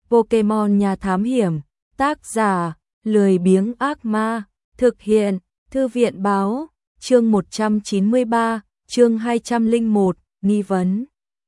Pokemon Nhà Thám Hiểm, tác giả, lười biếng ác ma, thực hiện, Thư viện báo, chương 193, chương 201, nghi vấn.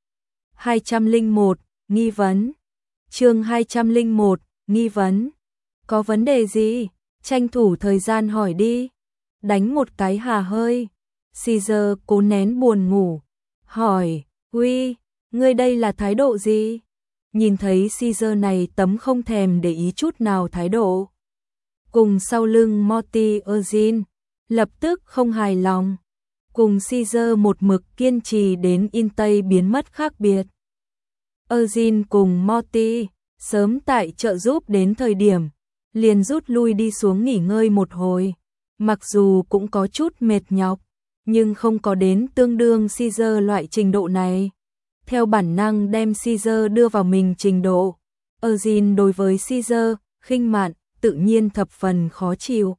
201, nghi vấn. Chương 201, nghi vấn. Có vấn đề gì? Tranh thủ thời gian hỏi đi. Đánh một cái hà hơi. Caesar cố nén buồn ngủ. Hỏi, Uy, ngươi đây là thái độ gì? Nhìn thấy Caesar này tấm không thèm để ý chút nào thái độ. Cùng sau lưng Morty Eugene, lập tức không hài lòng. Cùng Caesar một mực kiên trì đến in Tây biến mất khác biệt. Eugene cùng Morty, sớm tại trợ giúp đến thời điểm, liền rút lui đi xuống nghỉ ngơi một hồi. Mặc dù cũng có chút mệt nhọc, nhưng không có đến tương đương Caesar loại trình độ này. Theo bản năng đem Caesar đưa vào mình trình độ, Eugene đối với Caesar, khinh mạn, tự nhiên thập phần khó chịu.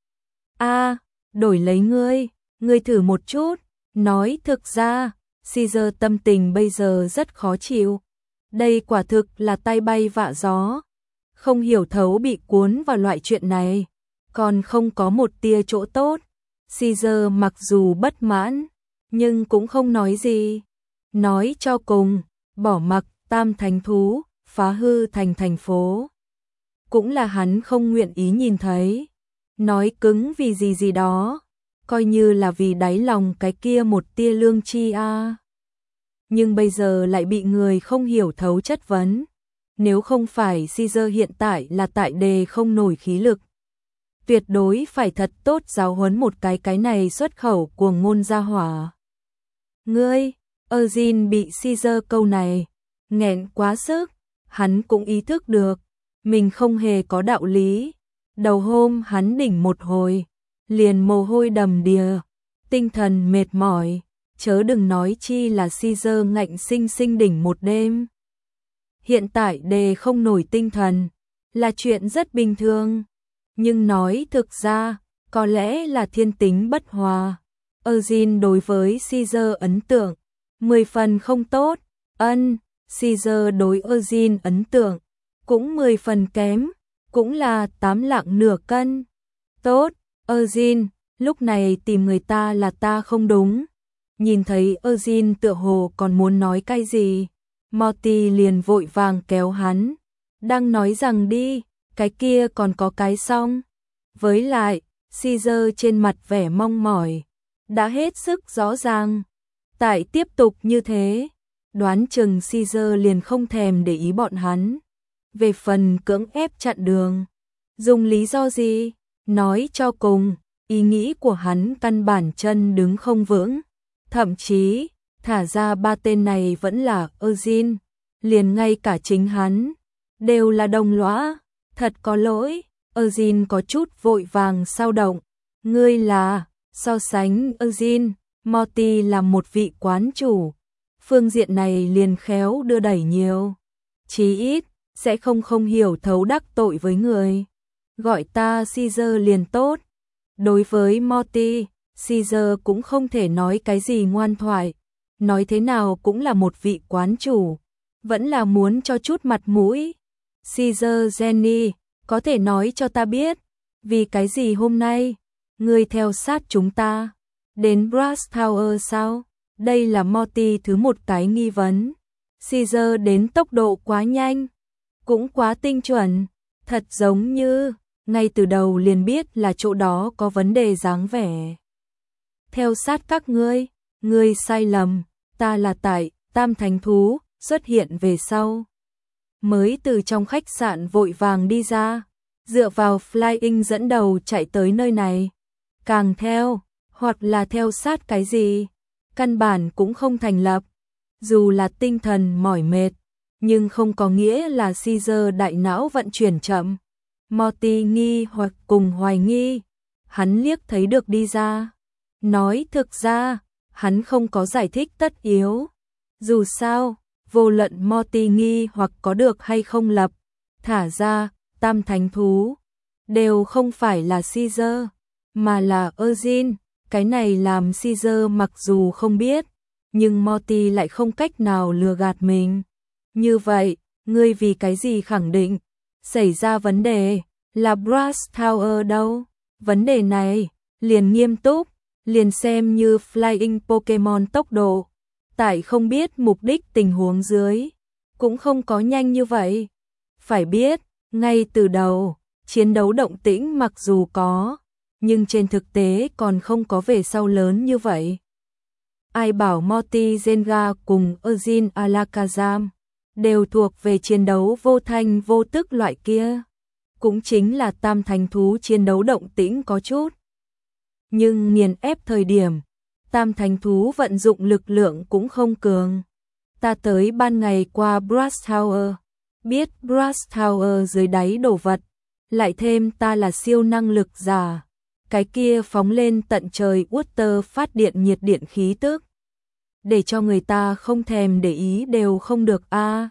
Đổi lấy ngươi thử một chút, nói thực ra, Caesar tâm tình bây giờ rất khó chịu. Đây quả thực là tay bay vạ gió, không hiểu thấu bị cuốn vào loại chuyện này, còn không có một tia chỗ tốt. Caesar mặc dù bất mãn, nhưng cũng không nói gì. Nói cho cùng, bỏ mặc Tam Thánh Thú, phá hư thành phố. Cũng là hắn không nguyện ý nhìn thấy. Nói cứng vì gì đó, coi như là vì đáy lòng cái kia một tia lương tri a. Nhưng bây giờ lại bị người không hiểu thấu chất vấn. Nếu không phải Caesar hiện tại là tại đề không nổi khí lực, tuyệt đối phải thật tốt giáo huấn một cái này xuất khẩu cuồng ngôn ra hỏa. Ngươi, Eugene bị Caesar câu này nghẹn quá sức, hắn cũng ý thức được mình không hề có đạo lý. Đầu hôm hắn đỉnh một hồi, liền mồ hôi đầm đìa, tinh thần mệt mỏi, chớ đừng nói chi là Caesar ngạnh sinh đỉnh một đêm. Hiện tại đề không nổi tinh thần là chuyện rất bình thường, nhưng nói thực ra, có lẽ là thiên tính bất hòa. Eugene đối với Caesar ấn tượng 10 phần không tốt, Caesar đối Eugene ấn tượng cũng 10 phần kém, cũng là 8 lạng nửa cân. Tốt, Eugene, lúc này tìm người ta là ta không đúng. Nhìn thấy Eugene tựa hồ còn muốn nói cái gì, Morty liền vội vàng kéo hắn, đang nói rằng đi, cái kia còn có cái xong. Với lại, Caesar trên mặt vẻ mong mỏi, đã hết sức rõ ràng. Tại tiếp tục như thế, đoán chừng Caesar liền không thèm để ý bọn hắn. Về phần cưỡng ép chặn đường, dùng lý do gì? Nói cho cùng, ý nghĩ của hắn căn bản chân đứng không vững. Thậm chí, thả ra ba tên này vẫn là Eugene, liền ngay cả chính hắn đều là đồng lõa. Thật có lỗi, Eugene có chút vội vàng xao động. Ngươi là, so sánh Eugene, Morty là một vị quán chủ. Phương diện này liền khéo đưa đẩy nhiều. Chí ít, sẽ không hiểu thấu đắc tội với người. Gọi ta Caesar liền tốt. Đối với Morty, Caesar cũng không thể nói cái gì ngoan thoại. Nói thế nào cũng là một vị quán chủ. Vẫn là muốn cho chút mặt mũi. Caesar Jenny, có thể nói cho ta biết, vì cái gì hôm nay, ngươi theo sát chúng ta, đến Brass Tower sao? Đây là Morty thứ một cái nghi vấn. Caesar đến tốc độ quá nhanh, cũng quá tinh chuẩn, thật giống như, ngay từ đầu liền biết là chỗ đó có vấn đề dáng vẻ. Theo sát các ngươi sai lầm, ta là tại Tam Thánh Thú, xuất hiện về sau. Mới từ trong khách sạn vội vàng đi ra, dựa vào Flying dẫn đầu chạy tới nơi này. Càng theo, hoặc là theo sát cái gì, căn bản cũng không thành lập. Dù là tinh thần mỏi mệt, nhưng không có nghĩa là Caesar đại não vận chuyển chậm. Morty nghi hoặc cùng hoài nghi, hắn liếc thấy được đi ra. Nói thực ra, hắn không có giải thích tất yếu. Dù sao, vô luận Morty nghi hoặc có được hay không lập, thả ra, Tam Thánh Thú, đều không phải là Caesar, mà là Eugene. Cái này làm Caesar mặc dù không biết, nhưng Morty lại không cách nào lừa gạt mình. Như vậy, Ngươi vì cái gì khẳng định? Xảy ra vấn đề, là Brass Tower đâu? Vấn đề này, liền nghiêm túc, liền xem như Flying Pokemon tốc độ. Tại không biết mục đích tình huống dưới, cũng không có nhanh như vậy. Phải biết, ngay từ đầu, chiến đấu động tĩnh mặc dù có, nhưng trên thực tế còn không có về sau lớn như vậy. Ai bảo Morty Zenga cùng Eugene Alakazam đều thuộc về chiến đấu vô thanh vô tức loại kia. Cũng chính là tam thánh thú chiến đấu động tĩnh có chút. Nhưng nghiền ép thời điểm, tam thánh thú vận dụng lực lượng cũng không cường. Ta tới ban ngày qua Brass Tower, biết Brass Tower dưới đáy đổ vật, lại thêm ta là siêu năng lực giả. Cái kia phóng lên tận trời Water phát điện nhiệt điện khí tức. Để cho người ta không thèm để ý đều không được a.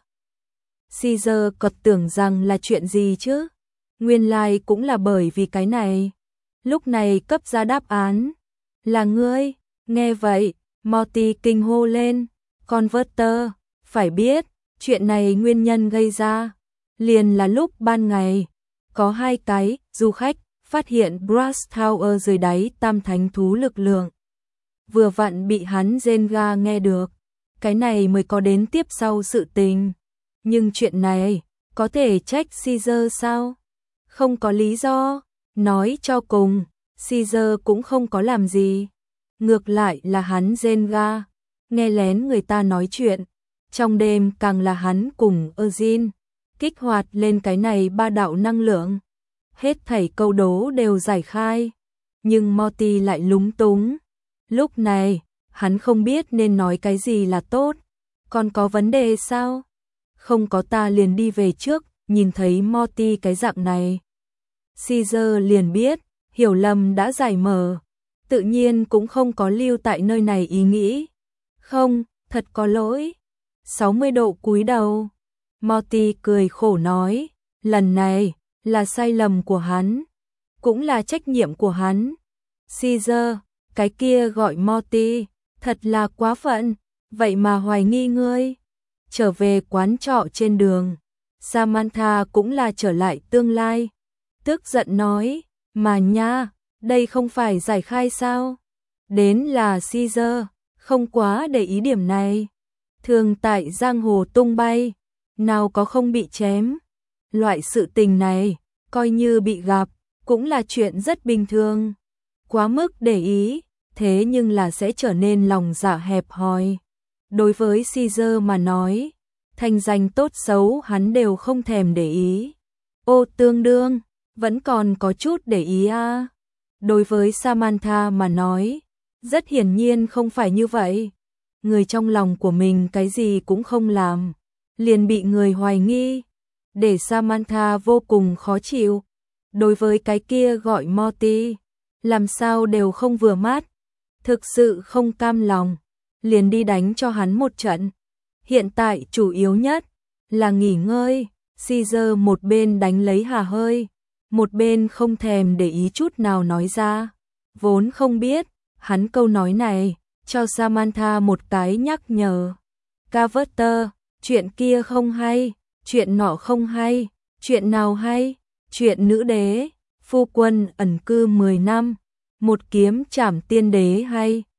Caesar cật tưởng rằng là chuyện gì chứ? Nguyên lai cũng là bởi vì cái này. Lúc này cấp ra đáp án. Là ngươi, nghe vậy, Morty kinh hô lên. Converter, phải biết, chuyện này nguyên nhân gây ra. Liền là lúc ban ngày, có hai cái du khách phát hiện Brass Tower dưới đáy tam thánh thú lực lượng. Vừa vặn bị hắn Zenga nghe được. Cái này mới có đến tiếp sau sự tình. Nhưng chuyện này, có thể trách Caesar sao? Không có lý do. Nói cho cùng, Caesar cũng không có làm gì. Ngược lại là hắn Zenga, nghe lén người ta nói chuyện. Trong đêm càng là hắn cùng Eugene kích hoạt lên cái này ba đạo năng lượng. Hết thảy câu đố đều giải khai. Nhưng Morty lại lúng túng. Lúc này, hắn không biết nên nói cái gì là tốt. Còn có vấn đề sao? Không có, ta liền đi về trước. Nhìn thấy Morty cái dạng này, Caesar liền biết hiểu lầm đã giải mở. Tự nhiên cũng không có lưu tại nơi này ý nghĩ. Không, thật có lỗi. 60 độ cúi đầu. Morty cười khổ nói, lần này là sai lầm của hắn, cũng là trách nhiệm của hắn. Caesar, cái kia gọi Morty, thật là quá phận, vậy mà hoài nghi ngươi. Trở về quán trọ trên đường, Samantha cũng là trở lại tương lai. Tức giận nói, mà nha, đây không phải giải khai sao? Đến là Caesar, không quá để ý điểm này. Thường tại giang hồ tung bay, nào có không bị chém. Loại sự tình này, coi như bị gặp, cũng là chuyện rất bình thường. Quá mức để ý, thế nhưng là sẽ trở nên lòng dạ hẹp hòi. Đối với Caesar mà nói, thành danh tốt xấu hắn đều không thèm để ý. Ô tương đương, vẫn còn có chút để ý à. Đối với Samantha mà nói, rất hiển nhiên không phải như vậy. Người trong lòng của mình cái gì cũng không làm, liền bị người hoài nghi, để Samantha vô cùng khó chịu. Đối với cái kia gọi Morty, làm sao đều không vừa mắt, thực sự không cam lòng, liền đi đánh cho hắn một trận. Hiện tại chủ yếu nhất là nghỉ ngơi. Caesar một bên đánh lấy hà hơi, một bên không thèm để ý chút nào nói ra. Vốn không biết, hắn câu nói này cho Samantha một cái nhắc nhở. Carver, chuyện kia không hay, chuyện nọ không hay, chuyện nào hay? Chuyện nữ đế, phu quân ẩn cư 10 năm, một kiếm trảm tiên đế hay?